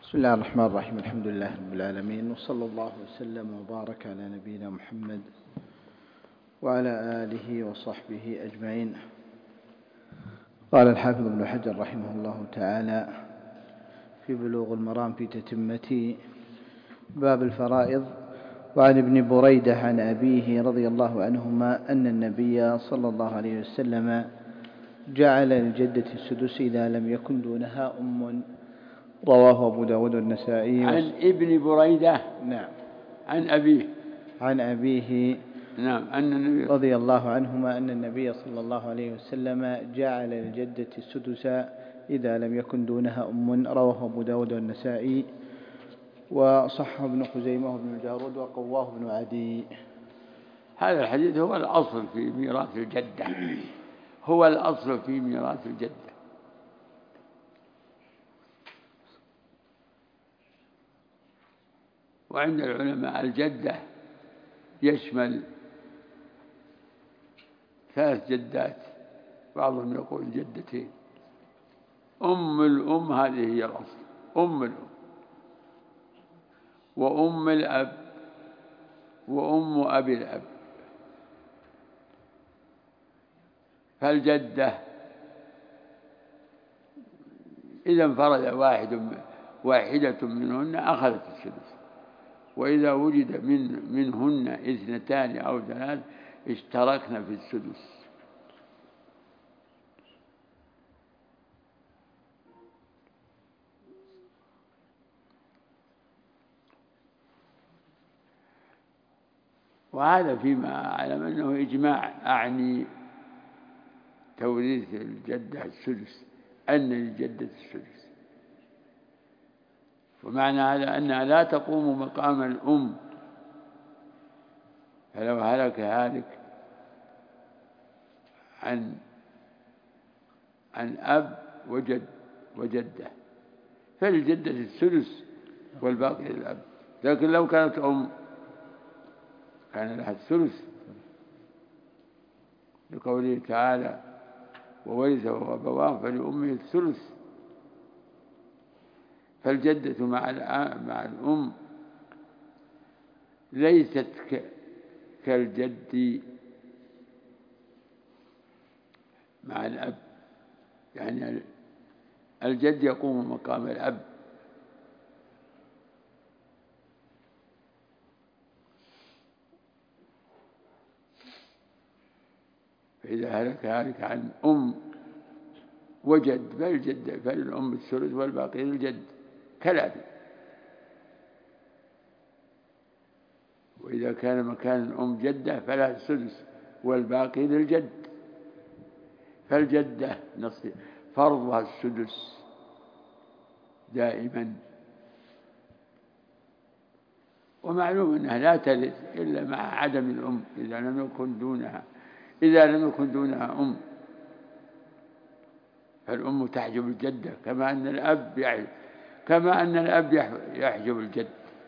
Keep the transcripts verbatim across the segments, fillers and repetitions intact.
بسم الله الرحمن الرحيم. الحمد لله رب العالمين، وصلى الله وسلم وبارك على نبينا محمد وعلى آله وصحبه أجمعين. قال الحافظ ابن حجر رحمه الله تعالى في بلوغ المرام في تتمة باب الفرائض: وعن ابن بريدة عن أبيه رضي الله عنهما أن النبي صلى الله عليه وسلم جعل للجدة السدس إذا لم يكن دونها أم، رواه أبو داود والنسائي. عن ابن بريدة نعم عن أبيه عن أبيه نعم أن النبي رضي الله عنهما أن النبي صلى الله عليه وسلم جعل للجدة السدس إذا لم يكن دونها أم، رواه أبو داود والنسائي وصحه ابن خزيمة وابن الجارود وقواه ابن عدي. هذا الحديث هو الأصل في ميراث الجدة هو الأصل في ميراث الجدة. وعند العلماء الجدة يشمل ثلاث جدات، بعضهم يقول جدتين. أم الأم هذه هي الأصل، أم الأم وأم الأب وأم أبي الأب. فالجدة إذا انفرد واحد واحدة منهن أخذت السدس، وإذا وجد من منهن اثنتان أو ثلاث اشتركن في السدس. وهذا فيما أعلم أنه إجماع، أعني توريث الجدة السدس، أن للجدة السدس. ومعنى هذا أنها لا تقوم مقام الأم، فلو هلك هالك عن عن أب وجد وجدة فللجدة السدس والباقي للأب. لكن لو كانت أم كان لها الثلث، لقوله تعالى: وورثه أبواه فلأمه الثلث. فالجدة مع مع الأم ليست كالجد مع الأب، يعني الجد يقوم مقام الأب. فإذا هلك هالك عن أم وجد فالجد فللأم الثلث والباقي للجد كالأب. وإذا كان مكان الأم جدة فلها السدس والباقي للجد. فالجدة فرضها السدس دائما، ومعلوم أنها لا ترث إلا مع عدم الأم إذا لم يكن دونها إذا لم يكن دونها أم. فالأم تحجب الجدة كما أن الأب يحجب كما أن الأب يحجب الجد.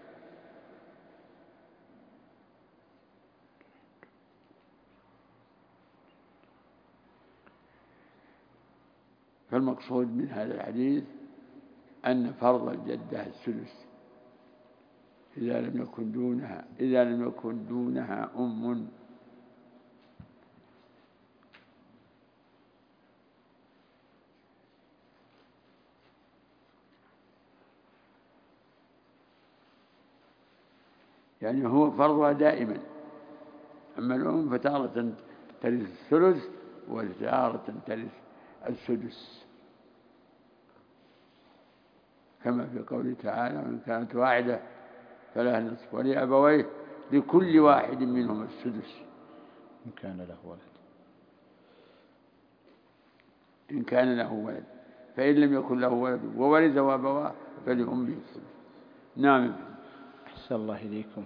فالمقصود من هذا الحديث أن فرض الجدة السدس إذا لم يكن دونها إذا لم يكن دونها أم. يعني هو فرضها دائما. أما الأم فتارة ترث الثلث وتارة ترث السدس، كما في قوله تعالى: وإن كانت واحدة فلها النصف ولأبويه لكل واحد منهم السدس إن كان له ولد إن كان له ولد فإن لم يكن له ولد وورثه أبواه فلأمه السدس. نعم. أحسن الله إليكم.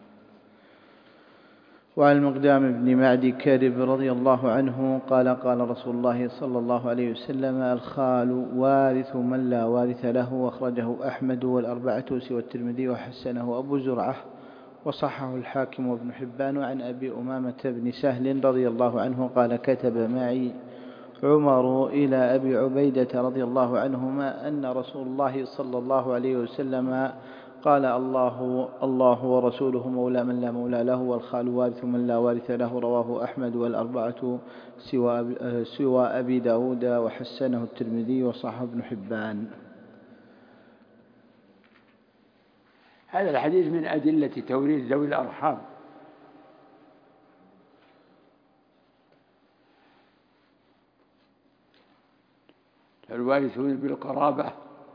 وعن المقدام بن معدي كرب رضي الله عنه قال: قال رسول الله صلى الله عليه وسلم: الخال وارث من لا وارث له، أخرجه أحمد والأربعة سوى الترمذي وحسنه أبو زرعة وصححه الحاكم وابن حبان. وعن أبي أمامة بن سهل رضي الله عنه قال: كتب معي عمر إلى أبي عبيدة رضي الله عنهما أن رسول الله صلى الله عليه وسلم قال: الله الله ورسوله مولى من لا مولى له، والخال وارث من لا وارث له. رواه أحمد والأربعة سوى سوى أبي داود، وحسنه الترمذي وصححه ابن حبان. هذا الحديث من أدلة توريث ذوي الأرحام. الوارثون بالقرابة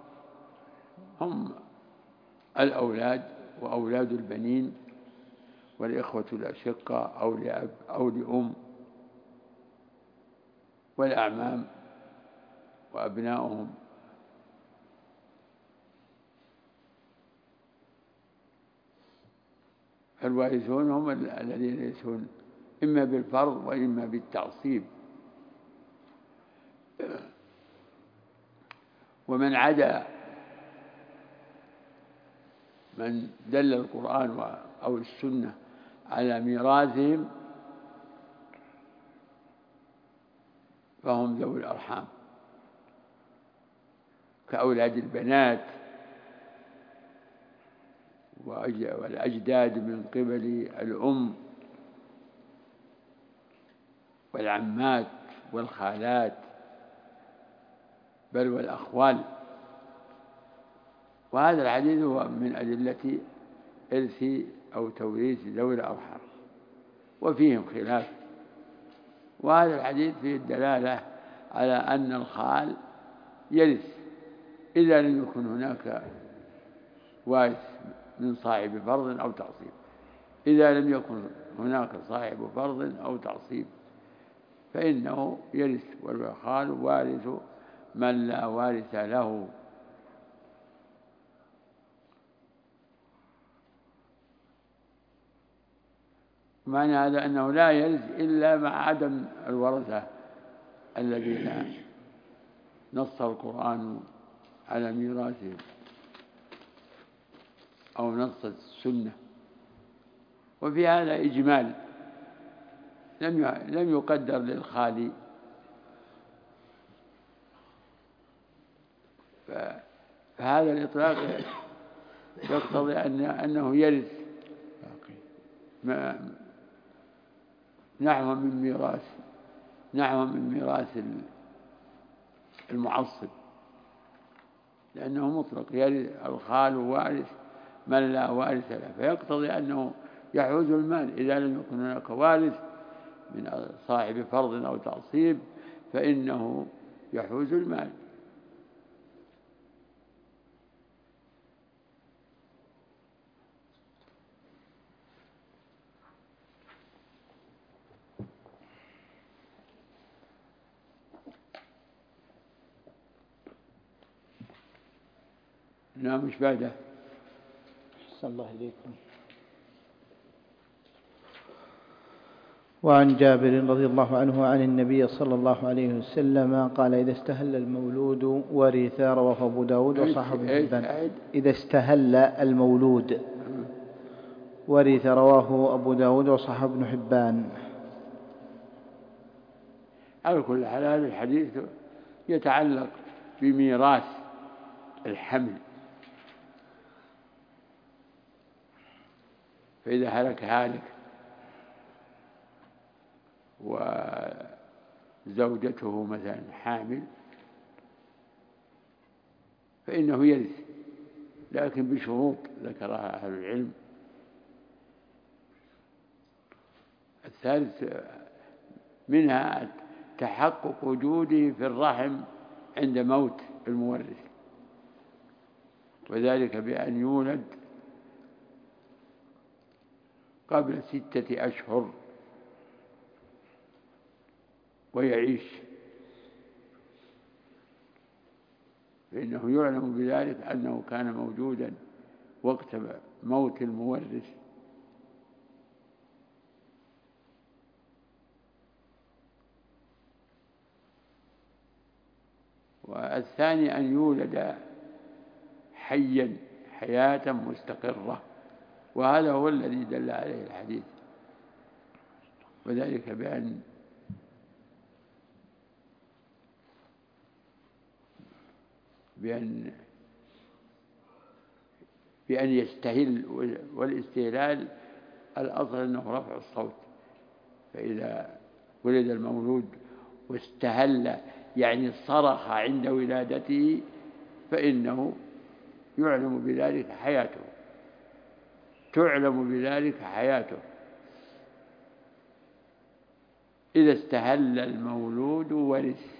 هم الأولاد وأولاد البنين والإخوة الأشقة أو لأب أو لأم، والأعمام وأبناؤهم. الوارثون هم الذين يرثون إما بالفرض وإما بالتعصيب. ومن عدا من دل القرآن أو السنة على ميراثهم فهم ذوي الأرحام، كأولاد البنات والأجداد من قبل الأم والعمات والخالات، بل والأخوال. وهذا الحديث هو من أدلة إرث أو توريث ذوي الأرحام، وفيهم خلاف. وهذا الحديث فيه الدلالة على أن الخال يرث إذا لم يكن هناك وارث من صاحب فرض أو تعصيب. إذا لم يكن هناك صاحب فرض أو تعصيب فإنه يرث، والخال وارث من لا وارث له. معنى هذا أنه لا يرث إلا مع عدم الورثة الذين نص القرآن على ميراثهم أو نص السنة. وفي هذا إجمال، لم لم يقدر للخالي، فهذا الإطلاق يقتضي أن أنه يرث نحو من ميراث نحو من ميراث المعصب، لأنه مطلق، يرث الخال وارث من لا وارث له، فيقتضي أنه يحوز المال. إذا لم يكن هناك وارث من صاحب فرض أو تعصيب فإنه يحوز المال. نعم، مش بعده. أحسن الله إليكم. وعن جابر رضي الله عنه عن النبي صلى الله عليه وسلم قال: إذا استهل المولود ورث. رواه أبو داود وصححه ابن حبان. إذا استهل المولود ورث. رواه أبو داود وصححه ابن حبان. على كل حال هذا الحديث يتعلق بميراث الحمل، فإذا هلك هالك وزوجته مثلا حامل فإنه يرث، لكن بشروط ذكرها أهل العلم. الثالث منها تحقق وجوده في الرحم عند موت المورث، وذلك بأن يولد قبل ستة أشهر ويعيش، فإنه يعلم بذلك أنه كان موجودا وقت موت المورث. والثاني أن يولد حيا حياة مستقرة، وهذا هو الذي دل عليه الحديث، وذلك بأن بأن بأن يستهل، والاستهلال الأصل أنه رفع الصوت. فإذا ولد المولود واستهل يعني صرخ عند ولادته فإنه يعلم بذلك حياته، تعلم بذلك حياته. إذا استهل المولود ورث.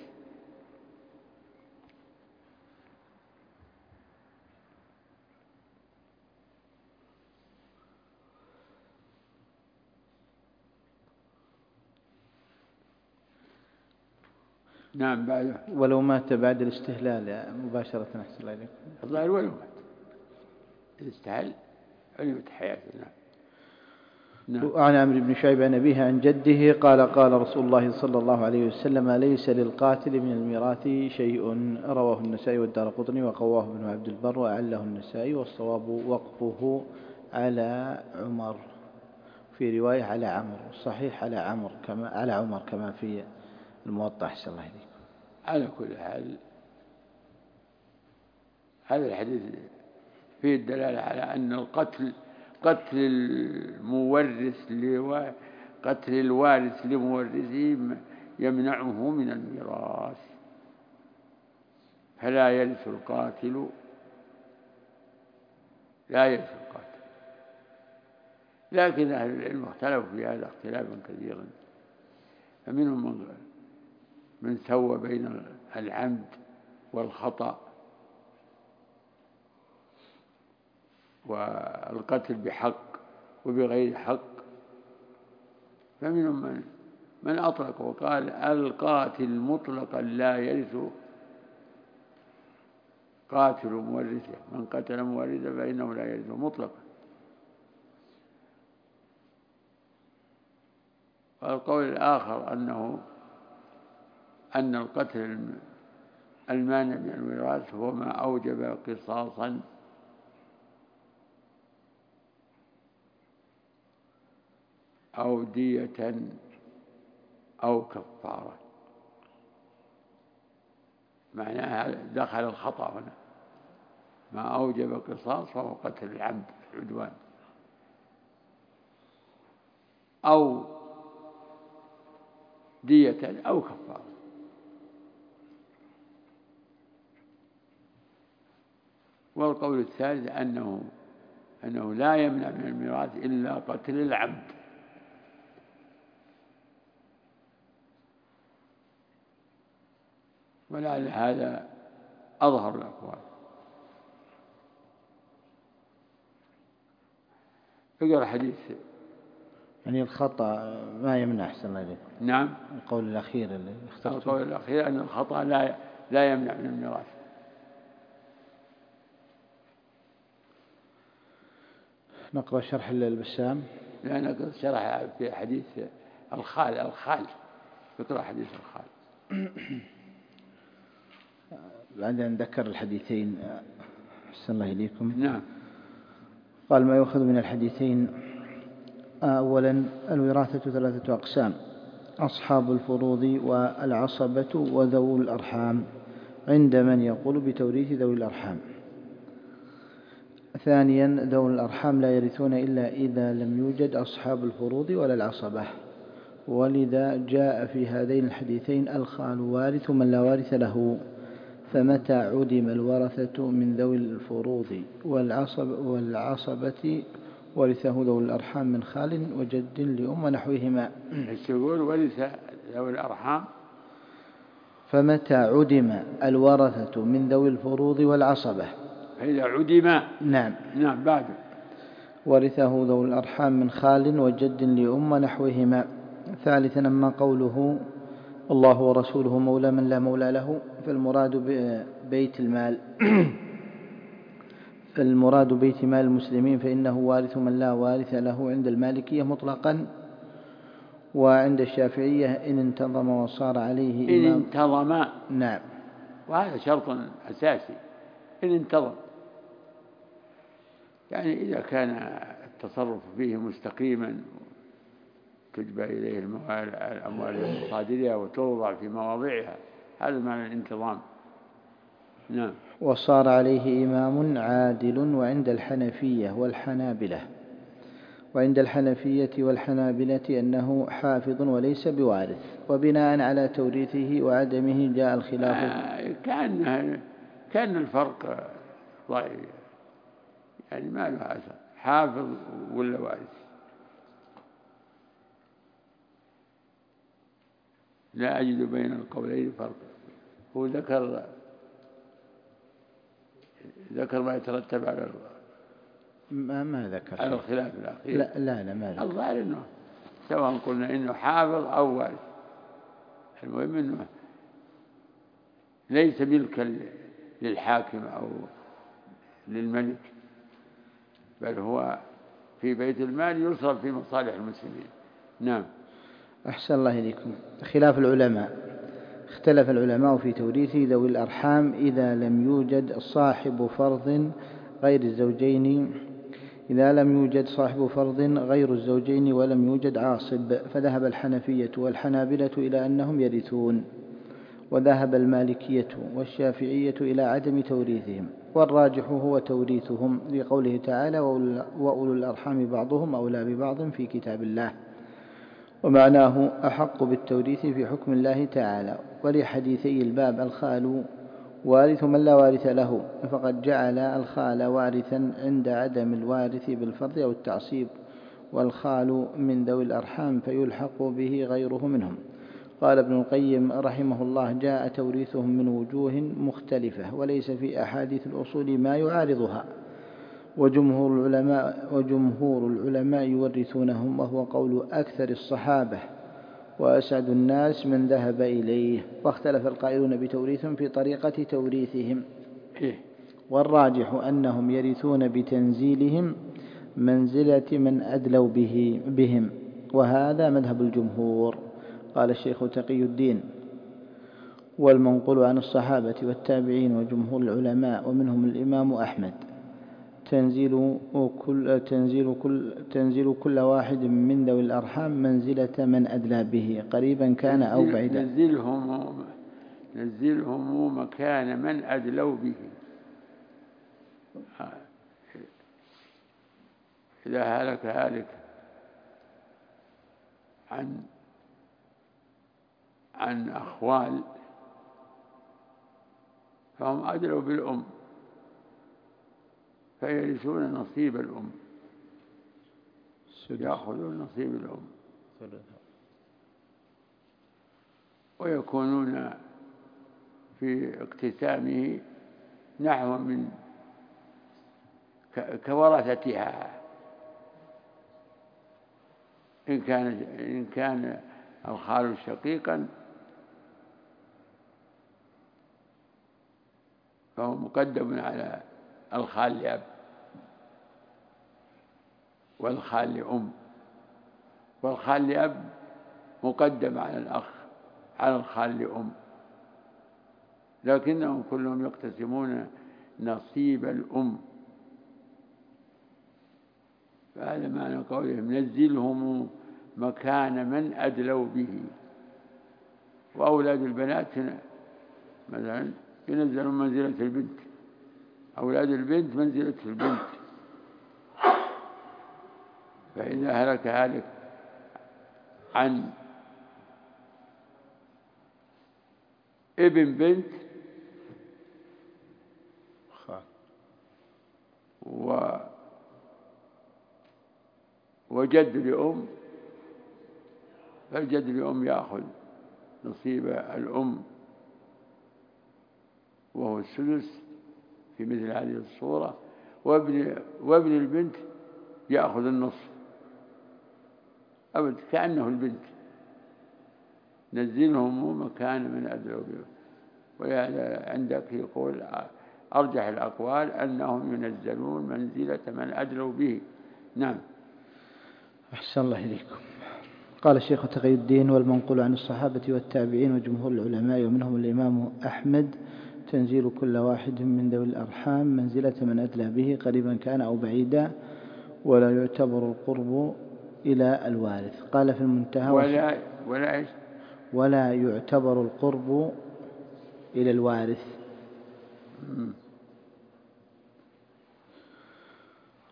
نعم بعده. ولو مات بعد الاستهلال مباشرة أحسن الله إليكم. الظاهر ولو مات إذا استهل علمت حياته. نعم. نعم. عن عمرو بن شعيب عن أبيه عن جده قال قال رسول الله صلى الله عليه وسلم ليس للقاتل من الميراث شيء. رواه النسائي والدارقطني وقواه ابن عبد البر وأعله النسائي، والصواب وقفه على عمر، في رواية على عمرو، الصحيح على عمرو كما على عمر كما في الموطأ أحسن الله إليكم. على كل حال هذا الحديث فيه الدلالة على أن القتل قتل المورث قتل الوارث لمورثه يمنعه من الميراث، فلا يرث القاتل لا يرث القاتل. لكن أهل العلم اختلفوا في هذا اختلافا كثيرا، فمنهم من من سوى بين العمد والخطأ والقتل بحق وبغير حق، فمنهم من من أطلق وقال القاتل مطلقا لا يرث قاتل مورثه، من قتل مورثه فإنه لا يرث مطلقا. والقول الآخر أنه أن القتل المانع من الميراث هو ما أوجب قصاصا أو دية أو كفارة. معناها دخل الخطأ هنا، ما أوجب قصاص فهو قتل العمد عدوان، أو دية أو كفارة. والقول الثالث أنه أنه لا يمنع من الميراث إلا قتل العمد، ولعل هذا أظهر الأقوال. اقرأ حديث. يعني الخطأ ما يمنع أحسن الله إليكم. نعم. القول الأخير اللي اخترته. القول الأخير أن الخطأ لا لا يمنع من الميراث. نقرأ شرح البسام. لا نقرأ شرح في حديث الخال الخال اقرأ حديث الخال. بعد أن ذكر الحديثين أحسن الله إليكم. نعم. قال ما يؤخذ من الحديثين: أولا الوراثة ثلاثة أقسام: أصحاب الفروض والعصبة وذو الأرحام، عند من يقول بتوريث ذوي الأرحام. ثانيا ذو الأرحام لا يرثون إلا إذا لم يوجد أصحاب الفروض ولا العصبة، ولذا جاء في هذين الحديثين الخال وارث من لا وارث له، فمتى عدم الورثة من ذوي الفروض والعصب والعصبة ورثه ذو الأرحام من خال وجد لأم ونحوهما. يقول ورث ذوي الأرحام، فمتى عدم الورثة من ذوي الفروض والعصبة، فإذا عدم نعم نعم بعد ورثه ذو الأرحام من خال وجد لأم ونحوهما. ثالثا أما قوله الله ورسوله مولى من لا مولى له، فالمراد بيت المال فالمراد بيت مال المسلمين، فإنه وارث من لا وارث له عند المالكية مطلقا، وعند الشافعية إن انتظم وصار عليه إن إمام. انتظم. نعم. وهذا شرط أساسي، إن انتظم، يعني إذا كان التصرف فيه مستقيما تجبى إليه الأموال المصادرة وتوضع في مواضعها، هذا معنى الانتظام. نعم. وصار عليه إمام عادل وعند الحنفية والحنابلة وعند الحنفية والحنابلة أنه حافظ وليس بوارث، وبناء على توريثه وعدمه جاء الخلاف. آه كان كان الفرق ضعيف، يعني ما له أثر حافظ ولا وارث، لا أجد بين القولين فرق. هو ذكر ذكر ما يترتب على ما, ما ذكر على الخلاف الأخير. لا لا لا ما ذكر. الظاهر إنه سواء قلنا إنه حافظ أو وارث، المهم إنه ليس ملكا للحاكم أو للملك، بل هو في بيت المال يصرف في مصالح المسلمين. نعم. أحسن الله إليكم. خلاف العلماء. اختلف العلماء في توريث ذوي الأرحام إذا لم يوجد صاحب فرض غير الزوجين إذا لم يوجد صاحب فرض غير الزوجين ولم يوجد عاصب، فذهب الحنفية والحنابلة إلى أنهم يرثون، وذهب المالكية والشافعية إلى عدم توريثهم، والراجح هو توريثهم لقوله تعالى وأولو الأرحام بعضهم أولى ببعض في كتاب الله، ومعناه أحق بالتوريث في حكم الله تعالى، ولحديثي الباب الخال وارث من لا وارث له، فقد جعل الخال وارثا عند عدم الوارث بالفرض أو التعصيب، والخال من ذوي الأرحام فيلحق به غيره منهم. قال ابن القيم رحمه الله جاء توريثهم من وجوه مختلفة وليس في أحاديث الأصول ما يعارضها، وجمهور العلماء, وجمهور العلماء يورثونهم، وهو قول أكثر الصحابة وأسعد الناس من ذهب إليه، واختلف القائلون بتوريثهم في طريقة توريثهم، والراجح أنهم يرثون بتنزيلهم منزلة من أدلوا به بهم، وهذا مذهب الجمهور. قال الشيخ تقي الدين والمنقول عن الصحابة والتابعين وجمهور العلماء ومنهم الإمام أحمد تنزيل كل, تنزيل كل, تنزيل كل واحد من ذوي الأرحام منزلة من أدلى به قريبا كان أو بعيدا. نزلهم, نزلهم مكان من أدلوا به. إذا هلك هالك عن عن أخوال فهم أدلوا بالأم فيرثون نصيب الأم، يأخذون نصيب الأم ويكونون في اقتسامه نحو من كورثتها إن كان إن كان الخال شقيقا فهو مقدم على الخال لأب والخال لأم، والخال لأب مقدم على الأخ على الخال لأم، لكنهم كلهم يقتسمون نصيب الأم. فهذا معنى قولهم نزلهم مكان من أدلوا به. وأولاد البنات مثلا ينزلون منزلة البنت، أولاد البنت منزلة البنت، فإذا هلك هالك عن ابن بنت و وجد لأم فالجد لأم يأخذ نصيب الأم وهو السدس في مثل هذه الصورة، وابن, وابن البنت يأخذ النصف أبد كأنه البنت. نزلهم مكان من أدلوا به. ولهذا عندك يقول أرجح الأقوال أنهم ينزلون منزلة من أدلوا به. نعم. أحسن الله إليكم. قال الشيخ تقي الدين والمنقول عن الصحابة والتابعين وجمهور العلماء ومنهم الإمام أحمد تنزيل كل واحد من ذوي الأرحام منزلة من أدلى به قريبا كان أو بعيدا، ولا يعتبر القرب إلى الوارث. قال في المنتهى ولا, ولا, ولا يعتبر القرب إلى الوارث.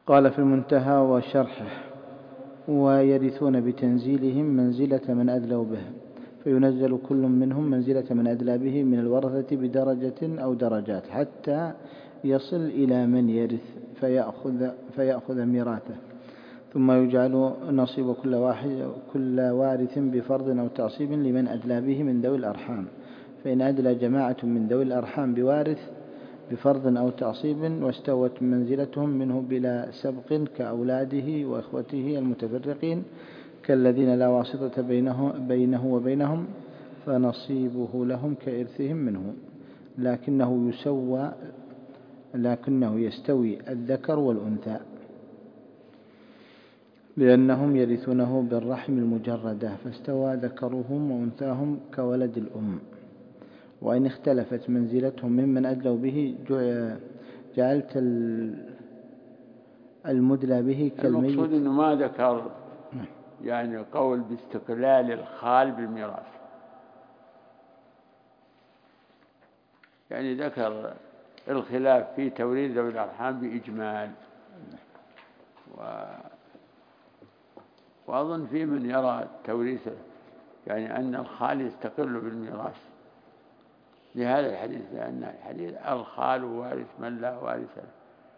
قال في المنتهى وشرحه: ويرثون بتنزيلهم منزلة من أدلوا به، فينزل كل منهم منزلة من أدلى به من الورثة بدرجة أو درجات حتى يصل إلى من يرث فيأخذ, فيأخذ ميراثه، ثم يجعل نصيب كل, واحد كل وارث بفرض أو تعصيب لمن أدلى به من ذوي الأرحام، فإن أدلى جماعة من ذوي الأرحام بوارث بفرض أو تعصيب واستوت منزلتهم منه بلا سبق كأولاده وإخوته المتفرقين كالذين لا واسطة بينه, بينه وبينهم، فنصيبه لهم كإرثهم منه، لكنه يسوى لكنه يستوي الذكر والأنثى، لأنهم يرثونه بالرحم المجردة، فاستوى ذكرهم وأنثاهم كولد الأم. وإن اختلفت منزلتهم ممن أدلوا به جعلت المدلى به كالميت. المقصود أنه ما ذكر يعني قول باستقلال الخال بالميراث، يعني ذكر الخلاف في توريث ذوي الأرحام بإجمال. و... وأظن في من يرى توريث يعني أن الخال يستقل بالميراث لهذا الحديث، لأن الحديث الخال وارث من لا وارث له.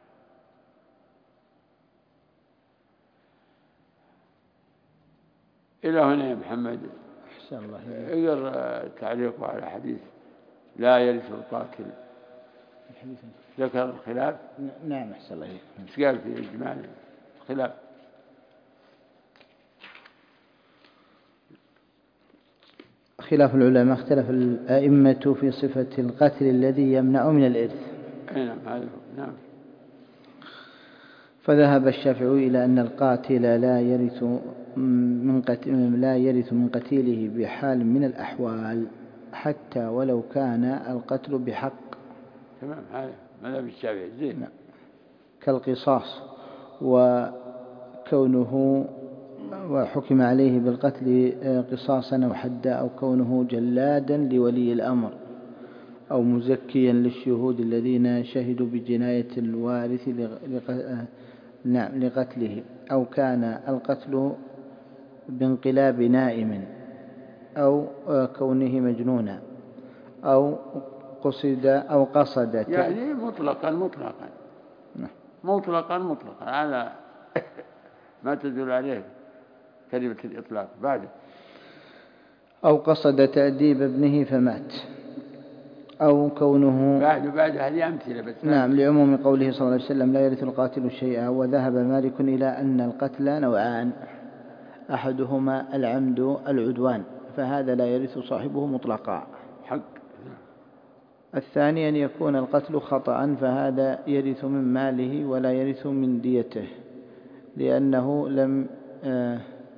إلى هنا يا محمد أحسن الله اقرأ تعليقه على حديث لا يرث القاتل. ذكر الخلاف. نعم أحسن الله. ايش قال في إجمال الخلاف؟ خلاف العلماء: اختلف الأئمة في صفة القتل الذي يمنع من الإرث. نعم هذا نعم. فذهب الشافعي إلى أن القاتل لا يرث من قتل لا يرث من قتيله بحال من الأحوال حتى ولو كان القتل بحق. تمام، هذا مذهب الشافعي زين. نعم. كالقصاص وكونه وحكم عليه بالقتل قصاصا أو حدا، أو كونه جلادا لولي الأمر، أو مزكيا للشهود الذين شهدوا بجناية الوارث لقتله، أو كان القتل بانقلاب نائم، أو كونه مجنونا، أو قصد أو قصد يعني مطلقا مطلقا مطلقا مطلقا على ما تدل عليه كلمة الإطلاق. بعد أو قصد تأديب ابنه فمات، أو كونه بعد بعد هذه أمثلة بس. نعم، لعموم قوله صلى الله عليه وسلم: لا يرث القاتل شيئا. وذهب مالك إلى أن القتل نوعان: أحدهما العمد العدوان، فهذا لا يرث صاحبه مطلقا حق. الثاني أن يكون القتل خطأ، فهذا يرث من ماله ولا يرث من ديته، لأنه لم آه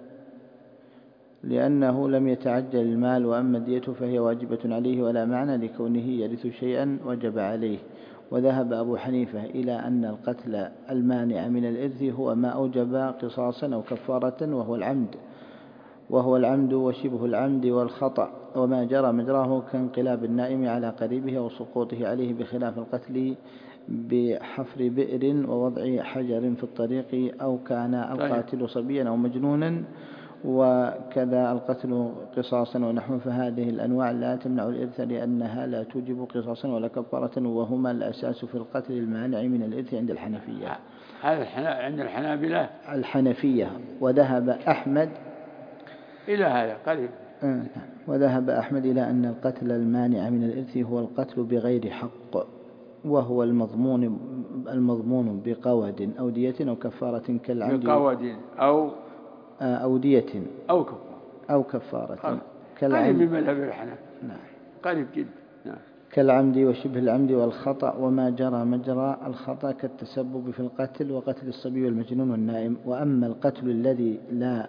لأنه لم يتعجل المال، وأما ديته فهي واجبة عليه ولا معنى لكونه يرث شيئا وجب عليه. وذهب أبو حنيفة إلى أن القتل المانع من الإرث هو ما أوجب قصاصا أو كفارة، وهو العمد وهو العمد وشبه العمد والخطأ، وما جرى مجراه كانقلاب النائم على قريبه وسقوطه عليه، بخلاف القتل بحفر بئر ووضع حجر في الطريق، أو كان القاتل صبيا أو مجنونا، وكذا القتل قصاصا ونحوه. فهذه الأنواع لا تمنع الإرث لأنها لا توجب قصاصا ولا كفارة، وهما الأساس في القتل المانع من الإرث عند الحنفية. هذا عند الحنابلة الحنفية. وذهب أحمد إلى هذا قريب. وذهب أحمد إلى أن القتل المانع من الإرث هو القتل بغير حق، وهو المضمون المضمون بقود أو دية أو كفارة كالعمد. بقود أو أو دية أو كفارة أو كفارة قريب من مذهب الحنفية. نعم قريب جدا. نعم. كالعمد وشبه العمد والخطأ، وما جرى مجرى الخطأ كالتسبب في القتل وقتل الصبي والمجنون والنائم. وأما القتل الذي لا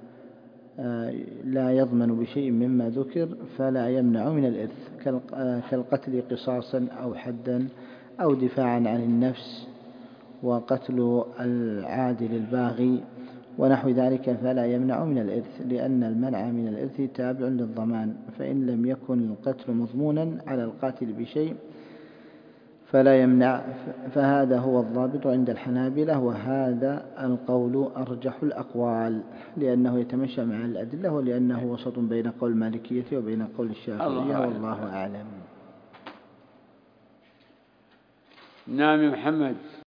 لا يضمن بشيء مما ذكر فلا يمنع من الإرث، كالقتل قصاصا أو حدا أو دفاعا عن النفس، وقتل العادل الباغي ونحو ذلك، فلا يمنع من الإرث، لأن المنع من الإرث تابع للضمان. فإن لم يكن القتل مضمونا على القاتل بشيء فلا يمنع، فهذا هو الضابط عند الحنابلة، وهذا القول أرجح الأقوال لأنه يتمشى مع الأدلة، ولأنه وسط بين قول المالكية وبين قول الشافعية، والله أعلم. نعم محمد.